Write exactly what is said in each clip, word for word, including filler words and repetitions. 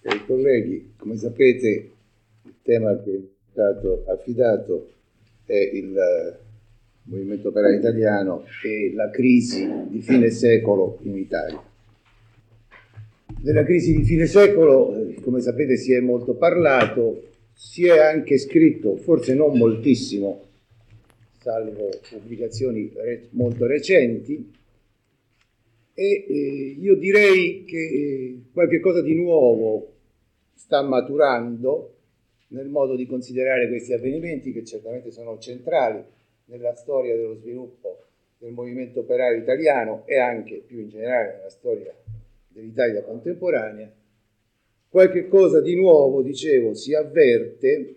Eh, colleghi, come sapete, il tema che è stato affidato è il eh, movimento operaio italiano e la crisi di fine secolo in Italia. Della crisi di fine secolo, eh, come sapete, si è molto parlato, si è anche scritto, forse non moltissimo, salvo pubblicazioni re- molto recenti, e eh, io direi che eh, qualche cosa di nuovo sta maturando nel modo di considerare questi avvenimenti, che certamente sono centrali nella storia dello sviluppo del movimento operaio italiano e anche più in generale nella storia dell'Italia contemporanea. Qualche cosa di nuovo, dicevo, si avverte,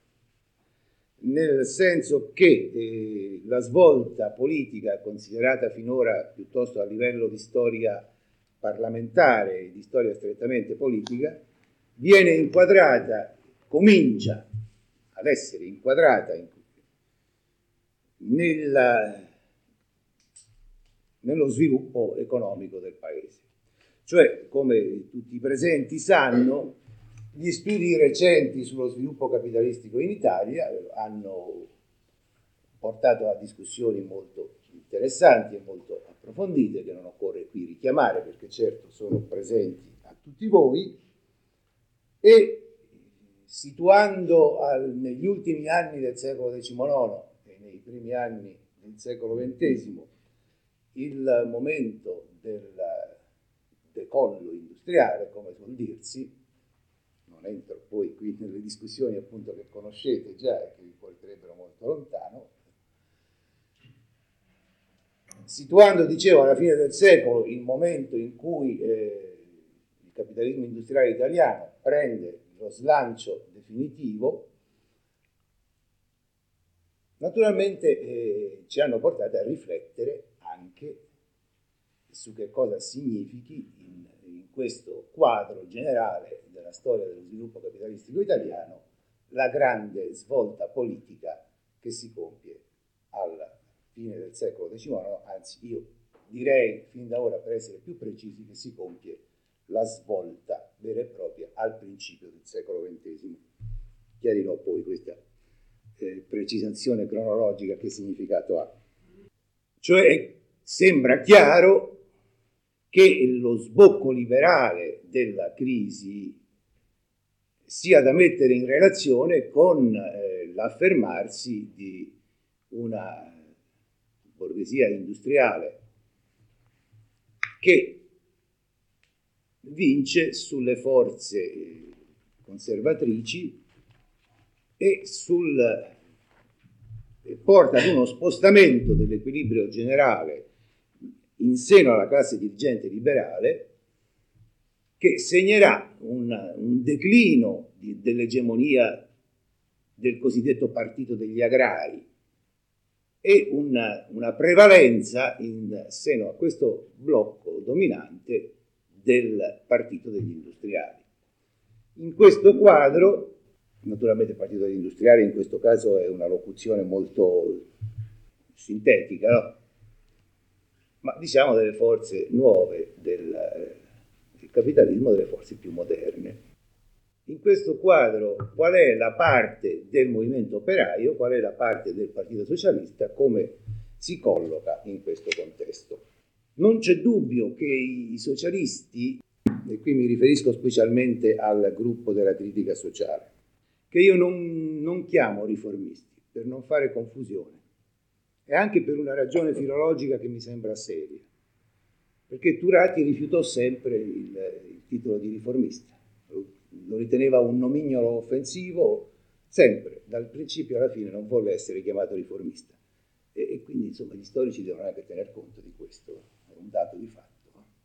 nel senso che eh, la svolta politica, considerata finora piuttosto a livello di storia parlamentare, di storia strettamente politica, viene inquadrata, comincia ad essere inquadrata in, nella, nello sviluppo economico del Paese. Cioè, come tutti i presenti sanno, gli studi recenti sullo sviluppo capitalistico in Italia hanno portato a discussioni molto interessanti e molto approfondite, che non occorre qui richiamare perché certo sono presenti a tutti voi, e situando al, negli ultimi anni del secolo diciannove e nei primi anni del secolo ventesimo il momento del decollo industriale, come suol dirsi, non entro poi qui nelle discussioni appunto che conoscete già e che vi porterebbero molto lontano, situando, dicevo, alla fine del secolo il momento in cui eh, il capitalismo industriale italiano prende lo slancio definitivo, naturalmente eh, ci hanno portato a riflettere anche su che cosa significhi in, in questo quadro generale della storia dello sviluppo capitalistico italiano la grande svolta politica che si compie alla fine del secolo diciannove, anzi io direi fin da ora, per essere più precisi, che si compie la svolta vera e propria al principio del secolo ventesimo. Chiarirò poi questa eh, precisazione cronologica che significato ha. Cioè sembra chiaro che lo sbocco liberale della crisi sia da mettere in relazione con eh, l'affermarsi di una borghesia industriale che vince sulle forze conservatrici e sul, e porta ad uno spostamento dell'equilibrio generale in seno alla classe dirigente liberale, che segnerà un, un declino di, dell'egemonia del cosiddetto partito degli agrari e una, una prevalenza in seno a questo blocco dominante del partito degli industriali. In questo quadro, naturalmente il partito degli industriali in questo caso è una locuzione molto sintetica, no? Ma diciamo delle forze nuove del, del capitalismo, delle forze più moderne. In questo quadro qual è la parte del movimento operaio, qual è la parte del Partito Socialista, come si colloca in questo contesto? Non c'è dubbio che i socialisti, e qui mi riferisco specialmente al gruppo della critica sociale, che io non, non chiamo riformisti, per non fare confusione, e anche per una ragione filologica che mi sembra seria, perché Turati rifiutò sempre il, il titolo di riformista, lo riteneva un nomignolo offensivo, sempre, dal principio alla fine non volle essere chiamato riformista, e, e quindi insomma gli storici devono anche tener conto di questo, è un dato di fatto.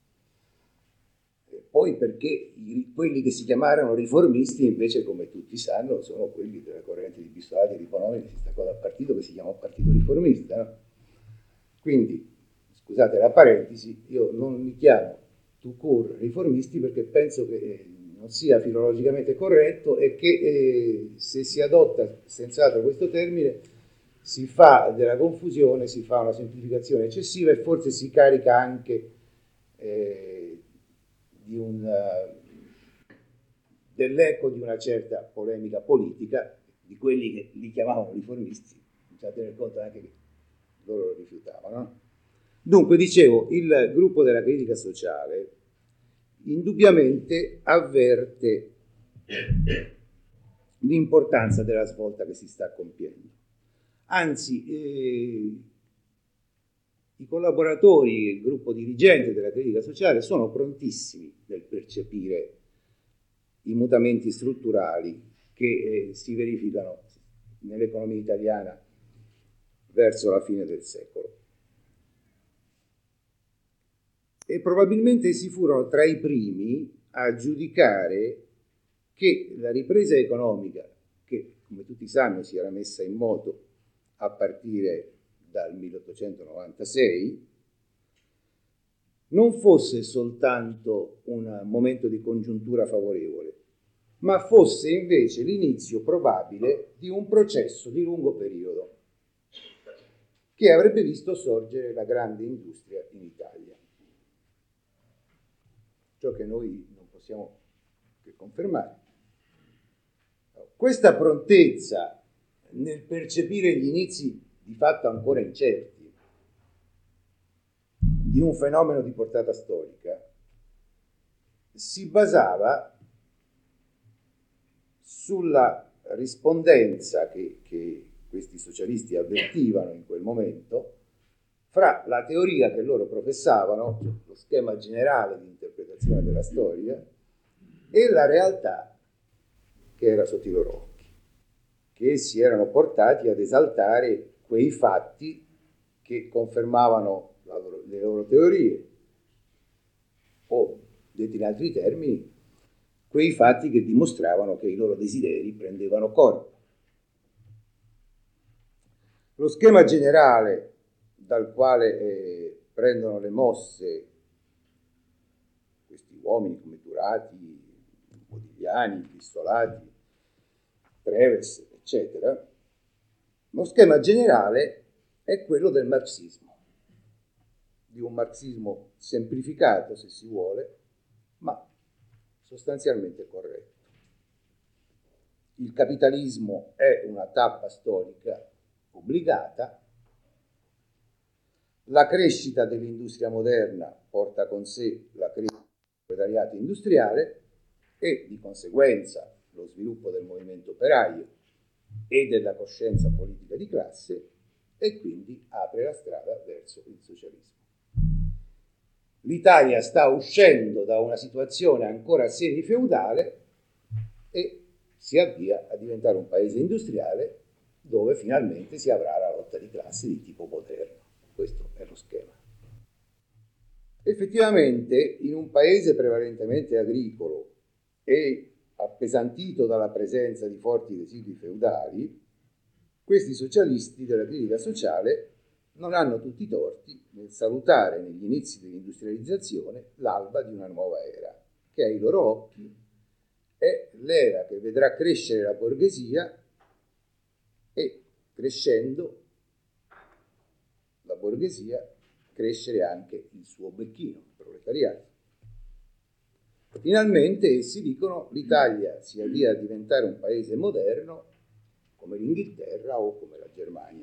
E poi perché i, quelli che si chiamarono riformisti invece, come tutti sanno, sono quelli della corrente di Bissolati e di Bonomi, che si staccò dal partito, che si chiamò Partito Riformista, no? Quindi, scusate la parentesi, io non mi chiamo tout court riformisti perché penso che eh, non sia filologicamente corretto e che eh, se si adotta senz'altro questo termine si fa della confusione, si fa una semplificazione eccessiva e forse si carica anche eh, di un, uh, dell'eco di una certa polemica politica di quelli che li chiamavano riformisti, bisogna tener conto anche che loro lo rifiutavano. Dunque, dicevo, il gruppo della critica sociale indubbiamente avverte l'importanza della svolta che si sta compiendo. Anzi, eh, i collaboratori, il gruppo dirigente della critica sociale sono prontissimi nel percepire i mutamenti strutturali che eh, si verificano nell'economia italiana verso la fine del secolo. E probabilmente essi furono tra i primi a giudicare che la ripresa economica, che come tutti sanno si era messa in moto a partire dal milleottocentonovantasei, non fosse soltanto un momento di congiuntura favorevole, ma fosse invece l'inizio probabile di un processo di lungo periodo che avrebbe visto sorgere la grande industria in Italia. Ciò che noi non possiamo che confermare. Questa prontezza nel percepire gli inizi di fatto ancora incerti di un fenomeno di portata storica si basava sulla rispondenza che, che questi socialisti avvertivano in quel momento fra la teoria che loro professavano, cioè lo schema generale di interpretazione della storia, e la realtà che era sotto i loro occhi, che si erano portati ad esaltare quei fatti che confermavano la loro, le loro teorie, o, detti in altri termini, quei fatti che dimostravano che i loro desideri prendevano corpo. Lo schema generale dal quale eh, prendono le mosse questi uomini come Turati, Modigliani, Pistolati, Treves, eccetera, lo schema generale è quello del marxismo, di un marxismo semplificato, se si vuole, ma sostanzialmente corretto. Il capitalismo è una tappa storica obbligata, la crescita dell'industria moderna porta con sé la crescita del proletariato industriale e di conseguenza lo sviluppo del movimento operaio e della coscienza politica di classe, e quindi apre la strada verso il socialismo. L'Italia sta uscendo da una situazione ancora semifeudale e si avvia a diventare un paese industriale dove finalmente si avrà la lotta di classe di tipo moderno. Questo è lo schema. Effettivamente, in un paese prevalentemente agricolo e appesantito dalla presenza di forti residui feudali, questi socialisti della critica sociale non hanno tutti i torti nel salutare negli inizi dell'industrializzazione l'alba di una nuova era, che ai loro occhi è l'era che vedrà crescere la borghesia e, crescendo la borghesia, crescere anche il suo becchino, il proletariato. Finalmente essi dicono l'Italia si avvia a diventare un paese moderno come l'Inghilterra o come la Germania.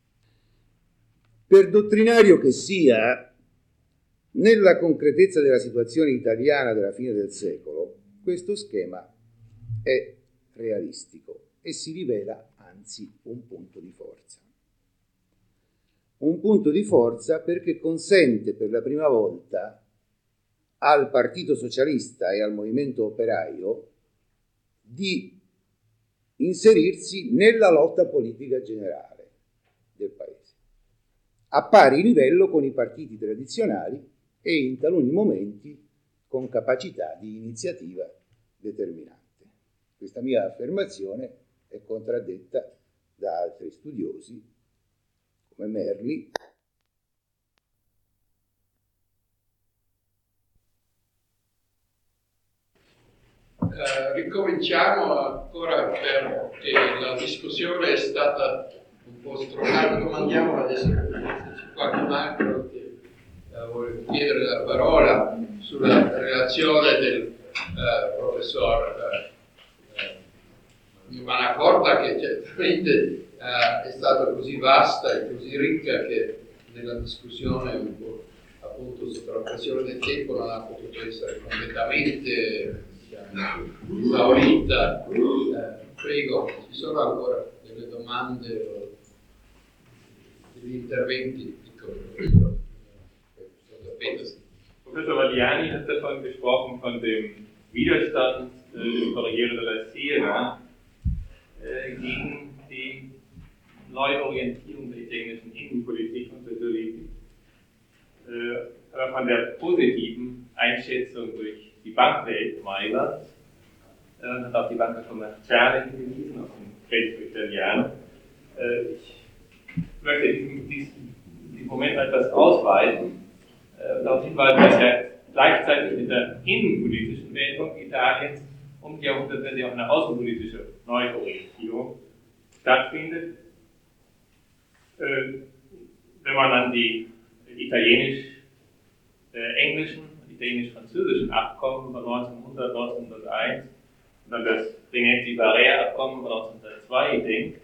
Per dottrinario che sia, nella concretezza della situazione italiana della fine del secolo, questo schema è realistico e si rivela anzi un punto di forza. Un punto di forza perché consente per la prima volta al Partito Socialista e al Movimento Operaio di inserirsi nella lotta politica generale del Paese, a pari livello con i partiti tradizionali e in taluni momenti con capacità di iniziativa determinante. Questa mia affermazione è contraddetta da altri studiosi come Merli. Uh, ricominciamo ancora perché la discussione è stata un po' stronata. Domandiamo adesso se qualche altro che uh, vuole chiedere la parola sulla relazione del uh, professor uh, che certamente uh, è stata così vasta e così ricca che nella discussione un po' appunto sotto la pressione del tempo non ha potuto essere completamente, diciamo, esaurita. Uh, prego, ci sono ancora delle domande o degli interventi? Professor Valiani hat davon gesprochen, von dem Widerstand äh, des Corriere della Sera äh, gegen die Neuorientierung der italienischen Innenpolitik unter Giolitti, äh, aber von der positiven Einschätzung durch die Bankwelt Mailand, äh, hat auch die Banca Commerciale hingewiesen, auf den Credito Italiano. Äh, ich möchte diesen, diesen, diesen Moment etwas ausweiten und darauf hinweisen, dass er gleichzeitig mit der innenpolitischen Wendung Italiens um die Jahrhundertwende auch eine außenpolitische Neuorientierung stattfindet. Äh, wenn man an die italienisch-englischen und italienisch-französischen Abkommen von neunzehnhundert, neunzehnhunderteins und an das Rinetti-Barrère-Abkommen von neunzehnhundertzwei denkt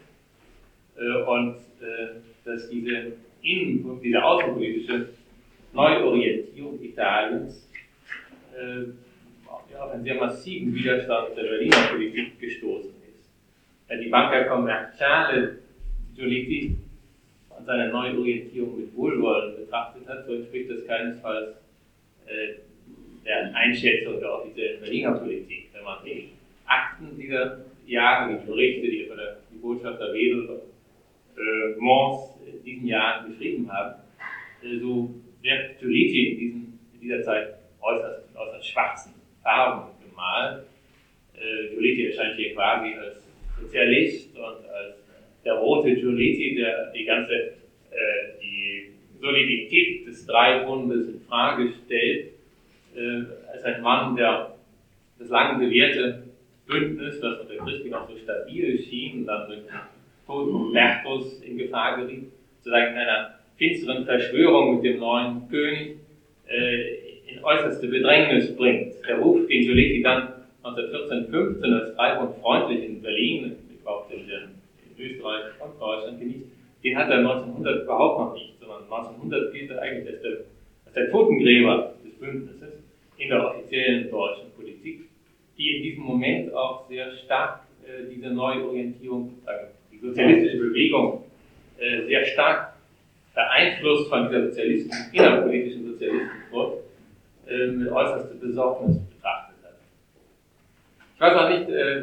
äh, und äh, dass diese innen- und diese außenpolitische Neuorientierung Italiens äh, ja, auf einen sehr massiven Widerstand der Berliner Politik gestoßen ist. Ja, die Banca Commerciale Giolitti an seiner Neuorientierung mit Wohlwollen betrachtet hat, so entspricht das keinesfalls äh, der Einschätzung der offiziellen Berliner Politik. Wenn man die Akten dieser Jahre, die Berichte, die von der die Botschafter Wedel und äh, Mons in diesen Jahren geschrieben haben, äh, so wird Giolitti in, diesen, in dieser Zeit äußerst, in äußerst schwarzen Farben gemalt. Äh, Giolitti erscheint hier quasi als Sozialist und als der rote Giolitti, der die ganze äh, die Solidität des Dreibundes in Frage stellt, äh, als ein Mann, der das lang bewährte Bündnis, das unter Christi auch so stabil schien und dann durch den Tod von Bertus in Gefahr geriet, sozusagen in einer finsteren Verschwörung mit dem neuen König äh, in äußerste Bedrängnis bringt. Der Ruf, den Giolitti dann neunzehnhundertvierzehn fünfzehn als freundlich in Berlin, überhaupt in, in Österreich und Deutschland genießt, den hat er neunzehnhundert überhaupt noch nicht, sondern neunzehnhundert gilt er eigentlich als der, als der Totengräber des Bündnisses in der offiziellen deutschen Politik, die in diesem Moment auch sehr stark äh, diese Neuorientierung, äh, die sozialistische Bewegung äh, sehr stark beeinflusst von dieser sozialistischen, innerpolitischen Sozialistenfrucht, äh, mit äußerster Besorgnis betrachtet hat. Ich weiß auch nicht, äh,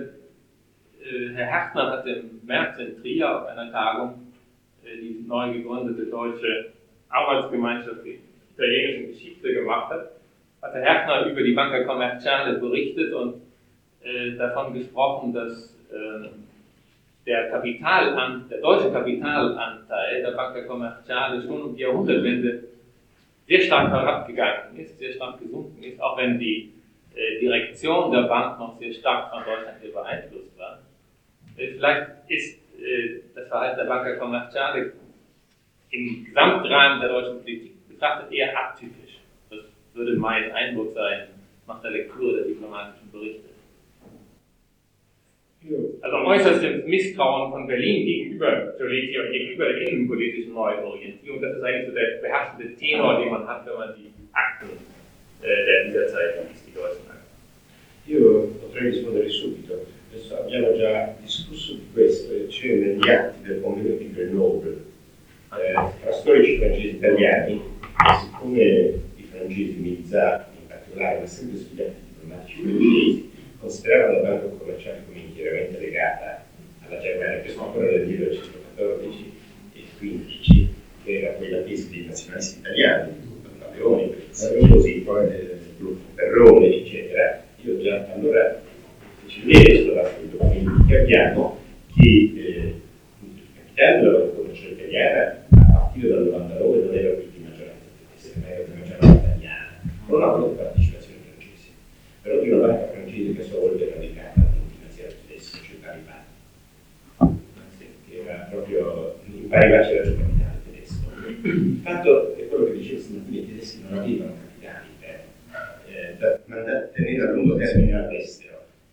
äh, Herr Härtner hat im März in Trier auf einer Tagung äh, die neu gegründete deutsche Arbeitsgemeinschaft der italienischen Geschichte gemacht hat, hat Herr Härtner über die Banca Commerciale berichtet und äh, davon gesprochen, dass äh, der Kapitalan, der deutsche Kapitalanteil der Banca Commerciale schon um die Jahrhundertwende sehr stark herabgegangen ist, sehr stark gesunken ist, auch wenn die äh, Direktion der Bank noch sehr stark von Deutschland hier beeinflusst war. Äh, vielleicht ist äh, das Verhalten der Banca Commerciale im Gesamtrahmen der deutschen Politik betrachtet eher atypisch. Das würde mein Eindruck sein nach der Lektüre der diplomatischen Berichte. Also äußerstes Misstrauen von Berlin gegenüber Giolitti und gegenüber der innenpolitischen Neuorientierung, das ist eigentlich so der beherrschende Tenor, den man hat, wenn man die Akten äh, dieser Zeit liest, die deutschen Akten. Io potrei rispondere subito. Adesso abbiamo già discusso di questo e c'è negli atti del convegno di Grenoble eh, tra storici francesi e italiani, siccome i francesi milizzati in particolare, ma sempre studiati diplomatici francesi, consideravano la banca commerciale come interamente legata alla Germania, questo ancora nel millenovecentoquattordici e quindici, che era quella tesi dei nazionalisti italiani, Napoleone, Preziosi, Perrone, eccetera. Io già allora feci vedere sulla base dei documenti che abbiamo che eh, il capitale della banca commerciale italiana a partire dal novantanove non era più di maggioranza tedesca, ma era di maggioranza italiana, non aveva partecipazione francese, però di una banca francese che a sua volta era legata alla multinazionale tedesca, cioè Paribas, che era proprio in Paribas c'era il capitale tedesco. Il fatto è quello che dicevo stamattina, i tedeschi non avevano capitali per eh, da mandare, tenere a lungo termine all'estero,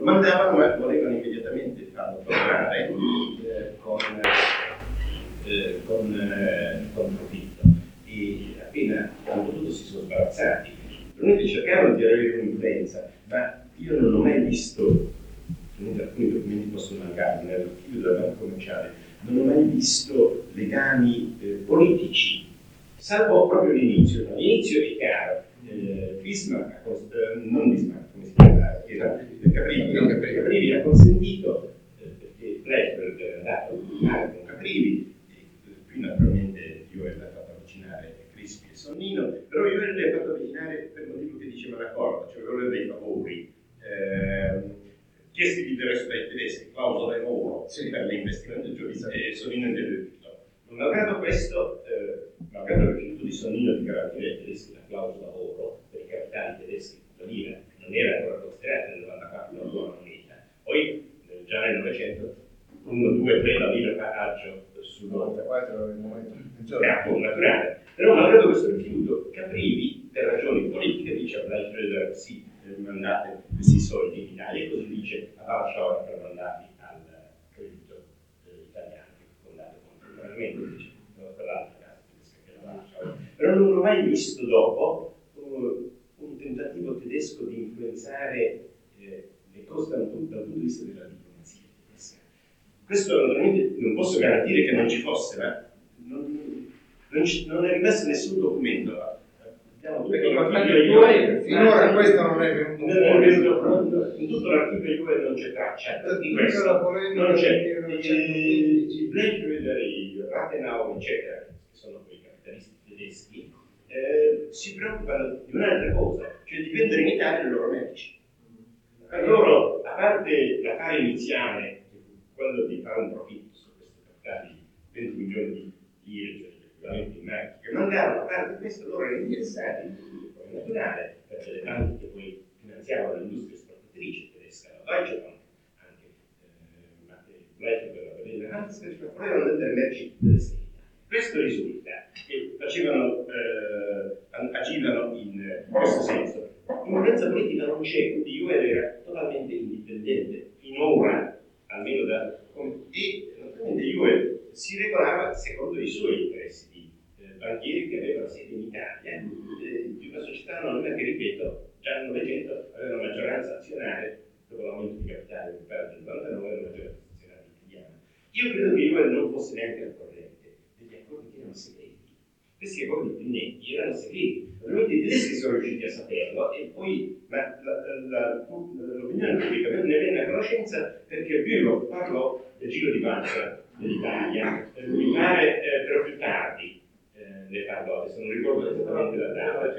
lo mandavano ma volevano immediatamente farlo tornare eh, con, eh, con, eh, con profitto. E appena hanno potuto si sono sbarazzati. Noi cercavano di avere un'influenza, ma io non ho mai visto, alcuni documenti possono mancare nell'archivio della banca commerciale, non ho mai visto legami eh, politici, salvo proprio l'inizio. No? L'inizio è chiaro. Eh, Bismarck, eh, non Bismarck, come si chiama? Era Caprivi, no, Caprivi. Caprivi ha consentito, eh, perché Bletchley era andato male con Caprivi, e qui naturalmente io l'ho fatto avvicinare Crispi e Sonnino, però io le ho fatto avvicinare per il motivo che diceva la Corda, cioè voleva dei favori. Eh, chiesti di interesse dai tedeschi, clausola e oro, sì, per l'investimento e Sonnino in debito. Malgrado questo, eh, malgrado il rifiuto di Sonnino di garantire ai tedeschi la clausola oro per i capitali tedeschi la lira, non era ancora considerata nel novantaquattro la buona moneta, poi eh, già nel Novecento uno, due, tre la lira fa agio sul novantaquattro era il momento peggiore naturale. Però malgrado questo rifiuto, Caprivi, per ragioni politiche, dice a Bleichfrieder sì, mandate questi soldi in Italia, e così dice a Warschauer per mandarli al credito eh, italiano che fu fondato contemporaneamente, dice per l'altra casa tedesca che era Warschauer. Però non ho mai visto dopo uh, un tentativo tedesco di influenzare eh, le cose dal punto, dal punto di vista della diplomazia tedesca. Questo naturalmente non posso garantire che non ci fosse, ma non, non, ci, non è rimasto nessun documento. Finora questo non è venuto fuori. In tutto l'archivio Juve non c'è traccia di questo, non c'è. I Bleichfrieder, i Rathenau, eccetera, che sono quei capitalisti tedeschi, eh, si preoccupano di un'altra cosa, cioè di vendere in Italia le loro merci. Per loro, a parte la cara iniziale, quello di fare un profitto su questi capitali di venti milioni di lire, in marchi che mandavano, a parte questo loro erano interessati in come naturale, perché le banche che poi finanziavano l'industria esportatrice tedesca, la Deutsche Bank, anche eh, ma Bleichfrieder, la Berliner Handelsgesellschaft, volevano vendere merci tedesche. Questo risulta che facevano, eh, agivano in questo senso. L'influenza politica non c'è, quindi Juve era totalmente indipendente, finora, almeno da... e naturalmente Juve si regolava secondo i suoi interessi di eh, banchieri che avevano sede in Italia, eh, di una società anonima che, ripeto, già nel Novecento aveva una maggioranza azionaria, dopo l'aumento di capitale per parte del novantanove era una maggioranza azionaria italiana. Io credo che Juve non fosse neanche al corrente degli accordi che erano segreti. Questi accordi di Pinnetti erano segreti. Ovviamente i tedeschi sono riusciti a saperlo e poi ma la, la, la, l'opinione pubblica ne venne a conoscenza perché Bülow parlò del giro di Banca dell'Italia, eh, mi pare eh, però più tardi eh, ne parlò, adesso non ricordo esattamente la data,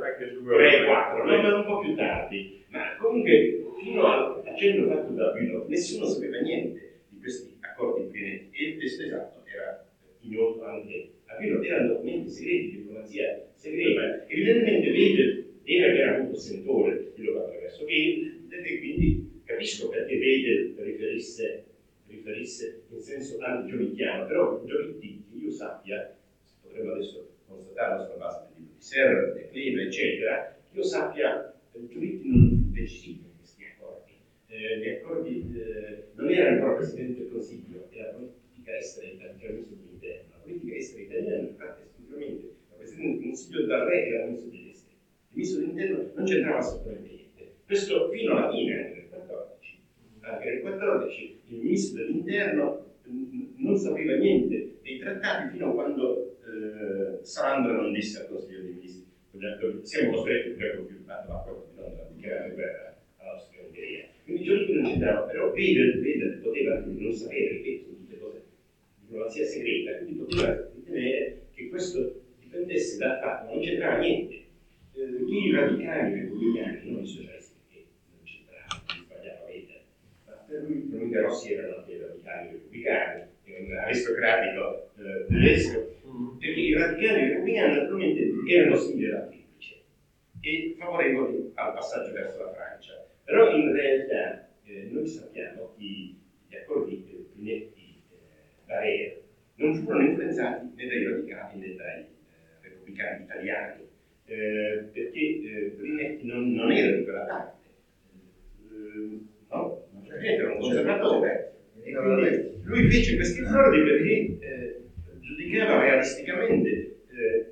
tre quattro, no, ma un po' più tardi, ma comunque fino all'accenno fatto da Bülow nessuno sapeva niente di questi accordi Pinnetti e il testo esatto era ignoto anche a Bülow, erano documenti segreti, diplomazia segreta, evidentemente Wedel era che era avuto sentore di Lothar attraverso Wedel e quindi capisco perché Wedel riferisse riferisse in senso anti-giovittiano, però Giolitti, che io sappia, potremmo adesso constatarlo sulla base del libro di Serra, De Kleve, eccetera, che io sappia, Giolitti non fu decisivo in questi accordi. Eh, gli accordi eh, non era ancora Presidente del Consiglio, era la politica estera italiana, era il ministro dell'interno. La politica estera italiana, infatti, esclusivamente la Presidente del Consiglio dal Re era il ministro degli esteri. Il ministro dell'interno non c'entrava assolutamente niente. Questo fino alla fine, anche nel quattordici. Anche nel quattordici il ministro dell'interno non sapeva niente dei trattati fino a quando eh, Sandra non disse al Consiglio dei Ministri siamo costretti il greco più l'accordo di Londra a dichiarare guerra all'Austria-Ungheria. Quindi Giolitti non c'entrava, però Wedel, Wedel poteva non sapere, ripeto, sono tutte cose di diplomazia segreta, quindi poteva ritenere che questo dipendesse dal fatto che non c'entrava niente. Eh, I radicali repubblicani, non i socialisti, che non c'entravano, sbagliava Wedel. Per lui, probabilmente Rossi erano anche radicali repubblicani, un aristocratico eh, tedesco, mm. perché i radicali repubblicani naturalmente erano simili alla triplice e favorevoli al passaggio verso la Francia. Però in realtà eh, noi sappiamo che gli accordi eh, Pinnetti eh, Barère non furono influenzati né dai radicali né dai eh, repubblicani italiani, eh, perché eh, Pinnetti non, non era di quella parte. Eh, no? un conservatore. E quindi lui fece questi esordi perché eh, giudicava realisticamente eh,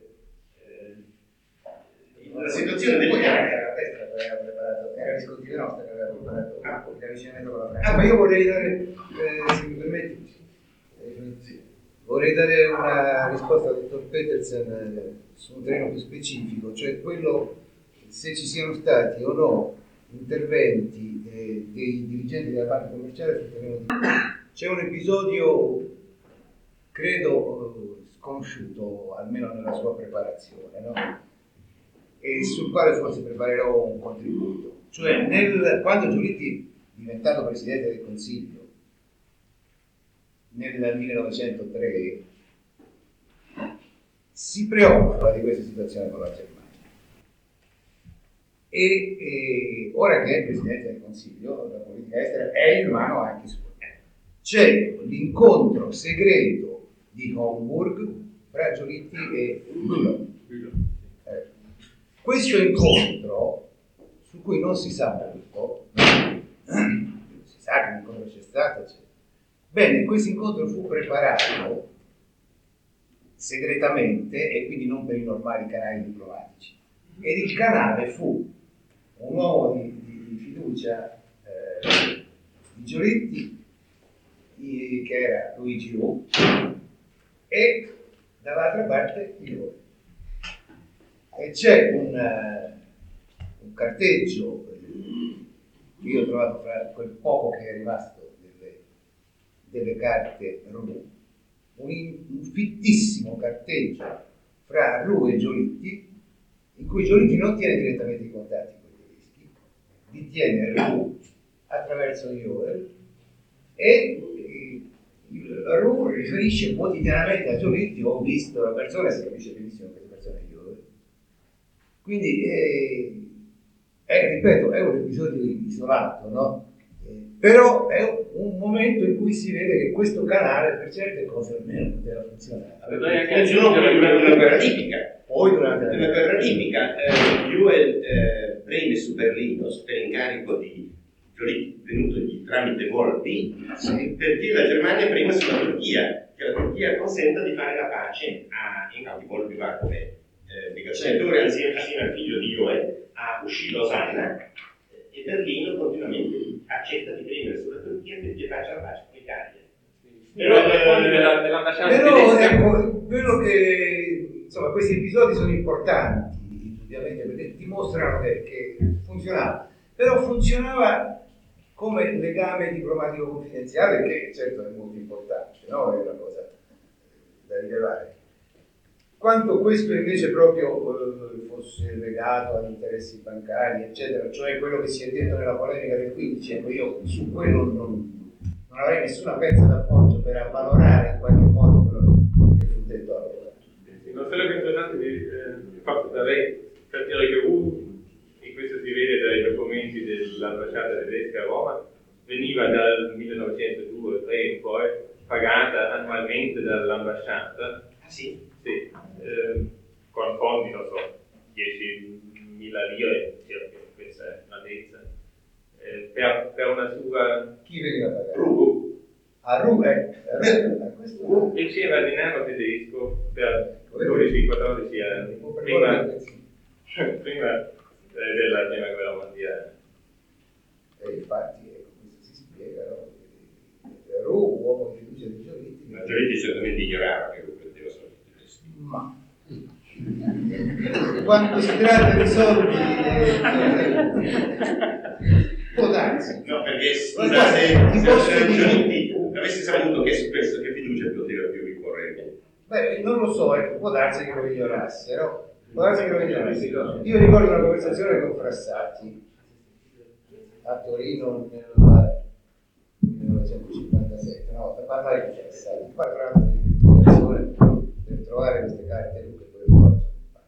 eh, la situazione dell'Italia. La destra che aveva preparato, era discontinua nostra che aveva preparato ah, l'avvicinamento con la Francia. Ah, ma io vorrei dare, eh, se mi permetti, eh, vorrei dare una risposta al dottor Petersen eh, su un terreno più specifico, cioè quello se ci siano stati o no interventi eh, dei dirigenti della banca commerciale sul terreno di... C'è un episodio, credo, sconosciuto, almeno nella sua preparazione, no? E sul quale forse preparerò un contributo. Cioè, nel, quando Giolitti è diventato Presidente del Consiglio, nel millenovecentotre, si preoccupa di questa situazione con la Germania. E, e ora che è Presidente del Consiglio, la politica estera è in mano anche sua. C'è l'incontro segreto di Homburg tra Giolitti e Bülow. Eh. Questo incontro, su cui non si sa molto, non si sa che incontro c'è stato, c'è. Bene, questo incontro fu preparato segretamente e quindi non per i normali canali diplomatici. Ed il canale fu un uomo di, di, di fiducia eh, di Giolitti, di, che era Luigi Ru, e dall'altra parte io. E c'è un, uh, un carteggio che io ho trovato fra quel poco che è rimasto delle, delle carte Ru, un, un fittissimo carteggio fra Ru e Giolitti, in cui Giolitti non tiene direttamente i contatti con i tedeschi, li tiene Ru attraverso Joel, e Ru riferisce quotidianamente a Giolitti: ho visto la persona, si capisce benissimo che questa persona è Joel. Quindi eh, è, ripeto, è un episodio isolato, no? Eh, però è un momento in cui si vede che questo canale per certe cose almeno poteva funzionare. Potrei anche aggiungere durante la guerra libica. Poi durante la Nella guerra libica eh, Joel eh, prende su Berlino per incarico di Giolitti, venutogli tramite Volpi, sì, perché la Germania prima sulla Turchia, che la Turchia consenta di fare la pace a, infatti Volpi va come eh, negoziatore assieme, assieme al figlio di Joel a uscire Losanna, e Berlino continuamente accetta di prendere sulla Turchia perché faccia la pace con l'Italia. Però, eh, della, dell'ambasciata però tedesca... ecco, quello che insomma questi episodi sono importanti ovviamente perché dimostrano che, che funzionava, però funzionava come legame diplomatico confidenziale, che certo è molto importante, no? È una cosa da rilevare. Quanto questo invece proprio eh, fosse legato agli interessi bancari, eccetera, cioè quello che si è detto nella polemica del quindici, ecco, io su quello non, non avrei nessuna pezza d'appoggio per avvalorare in qualche modo quello che fu detto allora. Non solo che è interessante di, eh, fatto da lei per dire che uh, e questo si vede dai documenti dell'ambasciata tedesca a Roma, veniva dal millenovecentodue tre in poi pagata annualmente dall'ambasciata. Ah sì? Sì, eh, con fondi, non so, diecimila lire, circa, questa è l'altezza, eh, per, per una sua... Chi veniva a pagare? Ru. A Ru, eh, questo riceveva denaro tedesco per dodici quattordici anni, prima, prima eh, della prima guerra mondiale. E infatti, ecco, questo si spiega, no? Ru, uomo di fiducia di Giolitti. Ma Giolitti certamente ignorava che Ru prendeva soldi tedeschi. Ma quando si tratta di soldi eh, può darsi. No, perché scusa, se, se Giolitti avessi saputo che su questo che fiducia poteva più ricorrere. Beh, non lo so, ecco, può darsi che lo ignorasse, no? Può darsi che lo ignorasse. Io ricordo una conversazione con Frassati a Torino nel millenovecentocinquantasette, no, per parlare di Frassati, parlando di comunicazione per trovare queste carte Luca e poi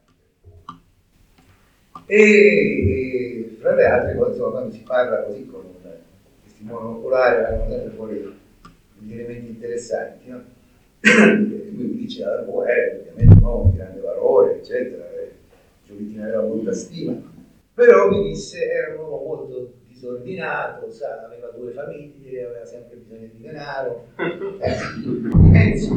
e fra le altre cose, insomma, quando si parla così con un testimone oculare vengono sempre fuori degli elementi interessanti, no? Lui dice alla guerra, ovviamente un uomo di grande valore, eccetera, Giolitti ne aveva molta stima, però mi disse era un uomo molto disordinato disordinato, sa, aveva due famiglie, aveva sempre bisogno di denaro, eh, immenso.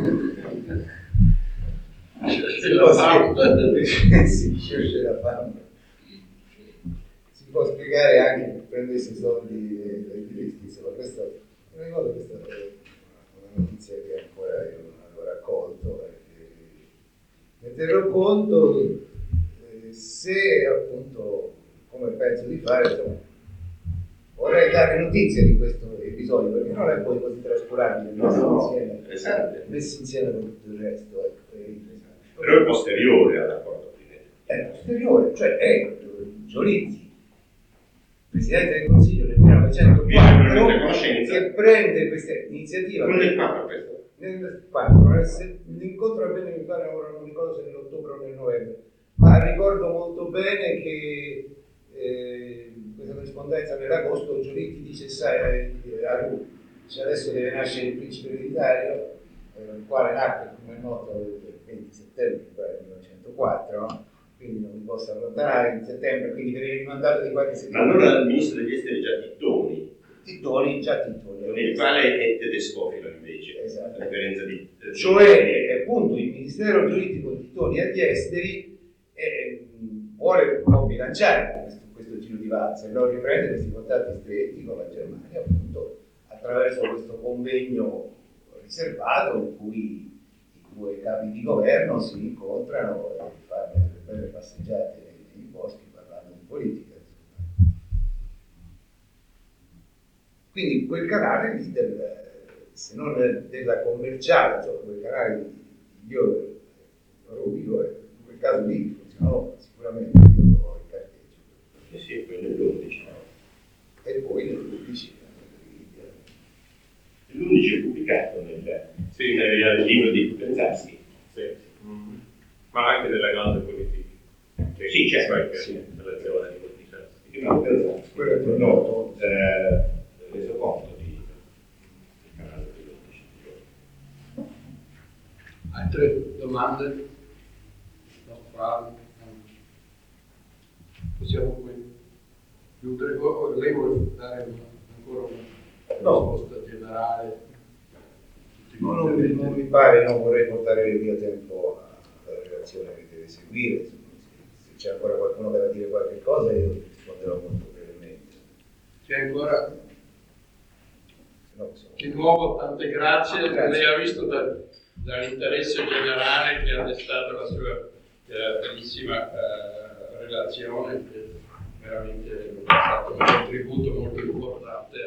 Si può spiegare, si dice la fame. Si può spiegare anche che prendesse i soldi dai tedeschi, ma questa mi ricordo questa è una notizia che ancora io non avevo raccolto, ne terrò conto eh, se appunto, come penso di fare, insomma, vorrei dare notizie di questo episodio perché non è poi così trascurabile, messo no, insieme, esatto. messo insieme con tutto il resto, ecco. Però è posteriore all'accordo Pinelli. È posteriore, cioè è Giolitti, Presidente del Consiglio nel millenovecentoquattro, che prende questa iniziativa. Non nel quattro questo? Nel quattro, l'incontro avvenne, mi pare, ora non ricordo se nell'ottobre o nel novembre, ma ricordo molto bene che eh, questa corrispondenza nell'agosto Giolitti dice, sai, a lui, cioè adesso deve nascere il principe ereditario, il quale nacque, come è noto, il venti settembre millenovecentoquattro, no? Quindi non mi posso allontanare in settembre, quindi viene rimandato di qualche settimana. Ma allora il ministro degli esteri già Tittoni. Tittoni, già Tittoni. Il quale è tedescofilo invece, esatto. A differenza di... Cioè, appunto, il Ministero giuridico Tittoni agli esteri eh, vuole un po' bilanciare questo, questo giro di valzer, no? Riprende questi contatti stretti con la Germania, appunto, attraverso questo convegno riservato in cui i due capi di governo si incontrano e fanno delle belle passeggiate nei, nei boschi parlando di politica. Quindi quel canale lì, del, se non della commerciale, cioè quel canale di io Rubio, in quel caso lì funzionò sicuramente, io ho il carteggio. Eh sì, poi nell'undici. E poi nell'undici. L'undici è pubblicato nel, sì, nel, nel libro di Penzaschi. Sì. Mm-hmm. Ma anche della grande politica. Cioè, sì, certo. Qualche Sì. relazione di politica. No, Penzaschi. Quello è il noto, eh, reso conto di, del canale dell'undici. Altre domande? No, Flavio? Possiamo poi chiudere? O lei vuole dare una, ancora una No. risposta generale? No, non, mi, non mi pare, non vorrei portare via tempo alla relazione che deve seguire. Se, se c'è ancora qualcuno che deve dire qualche cosa, io risponderò molto brevemente. C'è ancora? No, so. Di nuovo tante grazie. Grazie. Lei ha visto da, dall'interesse generale che ha destato la sua eh, bellissima eh, relazione, che veramente è stato un contributo molto importante